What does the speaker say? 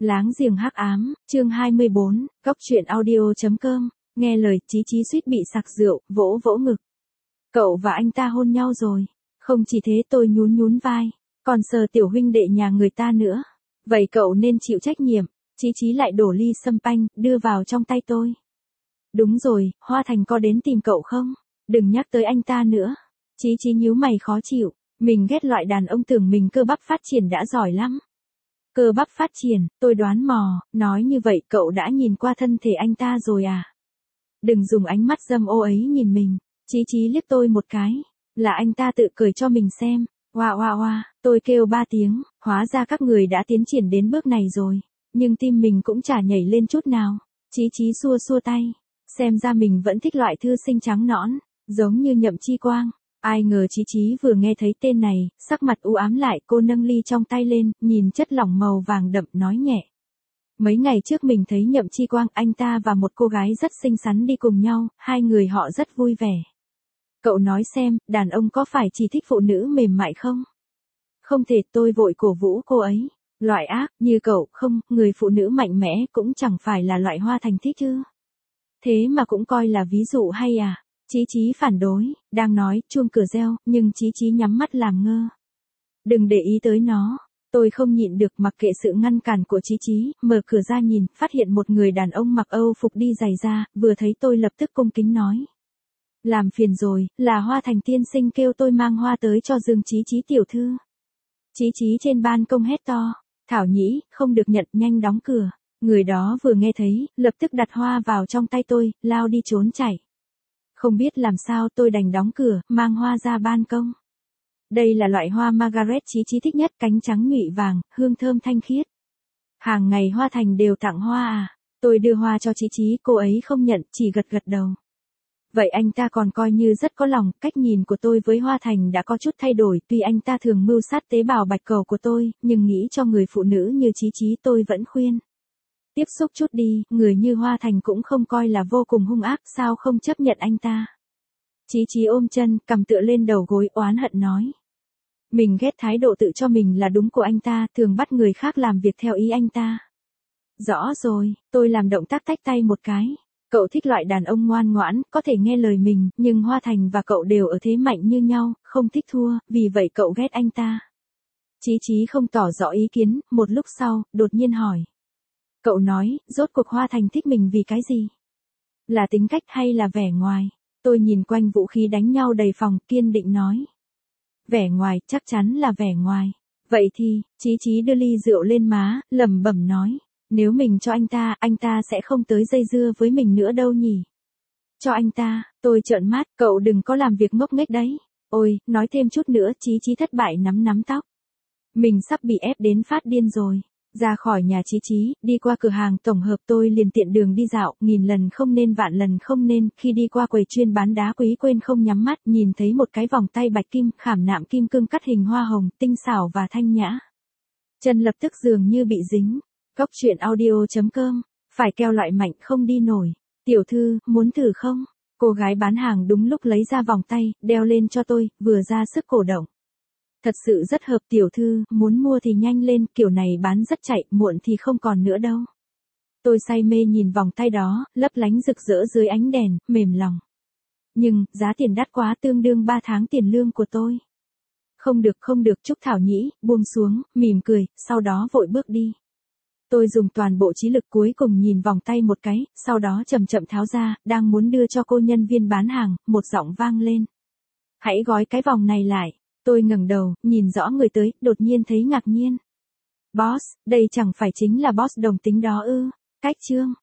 Láng giềng hắc ám, chương 24, góc truyện audio.com, nghe lời Chí Chí suýt bị sặc rượu, vỗ vỗ ngực. Cậu và anh ta hôn nhau rồi. Không chỉ thế, tôi nhún nhún vai, còn sờ tiểu huynh đệ nhà người ta nữa. Vậy cậu nên chịu trách nhiệm. Chí Chí lại đổ ly sâm panh, đưa vào trong tay tôi. Đúng rồi, Hoa Thành có đến tìm cậu không? Đừng nhắc tới anh ta nữa. Chí Chí nhíu mày khó chịu, mình ghét loại đàn ông tưởng mình cơ bắp phát triển đã giỏi lắm. Cơ bắp phát triển, tôi đoán mò, nói như vậy cậu đã nhìn qua thân thể anh ta rồi à? Đừng dùng ánh mắt dâm ô ấy nhìn mình. Chí Chí liếc tôi một cái, là anh ta tự cười cho mình xem. Oa oa oa, tôi kêu 3 tiếng, hóa ra các người đã tiến triển đến bước này rồi. Nhưng tim mình cũng chả nhảy lên chút nào. Chí Chí xua xua tay, xem ra mình vẫn thích loại thư sinh trắng nõn, giống như Nhậm Chi Quang. Ai ngờ Chí Chí vừa nghe thấy tên này, sắc mặt u ám lại, cô nâng ly trong tay lên, nhìn chất lỏng màu vàng đậm nói nhẹ. Mấy ngày trước mình thấy Nhậm Chi Quang, anh ta và một cô gái rất xinh xắn đi cùng nhau, hai người họ rất vui vẻ. Cậu nói xem, đàn ông có phải chỉ thích phụ nữ mềm mại không? Không thể, tôi vội cổ vũ cô ấy. Loại ác, như cậu, không, người phụ nữ mạnh mẽ cũng chẳng phải là loại Hoa Thành thích chứ. Thế mà cũng coi là ví dụ hay à? Chí Chí phản đối, đang nói, chuông cửa reo, nhưng Chí Chí nhắm mắt làm ngơ. Đừng để ý tới nó. Tôi không nhịn được, mặc kệ sự ngăn cản của Chí Chí, mở cửa ra nhìn, phát hiện một người đàn ông mặc Âu phục đi giày da, vừa thấy tôi lập tức cung kính nói. Làm phiền rồi, là Hoa Thành tiên sinh kêu tôi mang hoa tới cho Dương Chí Chí tiểu thư. Chí Chí trên ban công hét to, Thảo Nhĩ, không được nhận, nhanh đóng cửa. Người đó vừa nghe thấy, lập tức đặt hoa vào trong tay tôi, lao đi trốn chạy. Không biết làm sao tôi đành đóng cửa, mang hoa ra ban công. Đây là loại hoa Margaret Chí Chí thích nhất, cánh trắng nhụy vàng, hương thơm thanh khiết. Hàng ngày Hoa Thành đều tặng hoa à? Tôi đưa hoa cho Chí Chí, cô ấy không nhận, chỉ gật gật đầu. Vậy anh ta còn coi như rất có lòng, cách nhìn của tôi với Hoa Thành đã có chút thay đổi, tuy anh ta thường mưu sát tế bào bạch cầu của tôi, nhưng nghĩ cho người phụ nữ như Chí Chí tôi vẫn khuyên. Tiếp xúc chút đi, người như Hoa Thành cũng không coi là vô cùng hung ác, sao không chấp nhận anh ta. Chí Chí ôm chân, cầm tựa lên đầu gối, oán hận nói. Mình ghét thái độ tự cho mình là đúng của anh ta, thường bắt người khác làm việc theo ý anh ta. Rõ rồi, tôi làm động tác tách tay một cái. Cậu thích loại đàn ông ngoan ngoãn, có thể nghe lời mình, nhưng Hoa Thành và cậu đều ở thế mạnh như nhau, không thích thua, vì vậy cậu ghét anh ta. Chí Chí không tỏ rõ ý kiến, một lúc sau, đột nhiên hỏi. Cậu nói, rốt cuộc Hoa Thành thích mình vì cái gì? Là tính cách hay là vẻ ngoài? Tôi nhìn quanh vũ khí đánh nhau đầy phòng, kiên định nói. Vẻ ngoài, chắc chắn là vẻ ngoài. Vậy thì, Chí Chí đưa ly rượu lên má, lẩm bẩm nói. Nếu mình cho anh ta sẽ không tới dây dưa với mình nữa đâu nhỉ? Cho anh ta, tôi trợn mắt, cậu đừng có làm việc ngốc nghếch đấy. Ôi, nói thêm chút nữa, Chí Chí thất bại nắm tóc. Mình sắp bị ép đến phát điên rồi. Ra khỏi nhà Chí Chí, đi qua cửa hàng tổng hợp tôi liền tiện đường đi dạo, nghìn lần không nên vạn lần không nên, khi đi qua quầy chuyên bán đá quý quên không nhắm mắt, nhìn thấy một cái vòng tay bạch kim, khảm nạm kim cương cắt hình hoa hồng, tinh xảo và thanh nhã. Chân lập tức dường như bị dính. Góc truyện audio.com, phải keo loại mạnh không đi nổi. Tiểu thư, muốn thử không? Cô gái bán hàng đúng lúc lấy ra vòng tay, đeo lên cho tôi, vừa ra sức cổ động. Thật sự rất hợp tiểu thư, muốn mua thì nhanh lên, kiểu này bán rất chạy, muộn thì không còn nữa đâu. Tôi say mê nhìn vòng tay đó, lấp lánh rực rỡ dưới ánh đèn, mềm lòng. Nhưng, giá tiền đắt quá, tương đương 3 tháng tiền lương của tôi. Không được, Trúc Thảo Nhĩ, buông xuống, mỉm cười, sau đó vội bước đi. Tôi dùng toàn bộ trí lực cuối cùng nhìn vòng tay một cái, sau đó chậm chậm tháo ra, đang muốn đưa cho cô nhân viên bán hàng, một giọng vang lên. Hãy gói cái vòng này lại. Tôi ngẩng đầu, nhìn rõ người tới, đột nhiên thấy ngạc nhiên. Boss, đây chẳng phải chính là boss đồng tính đó ư? Cách chương.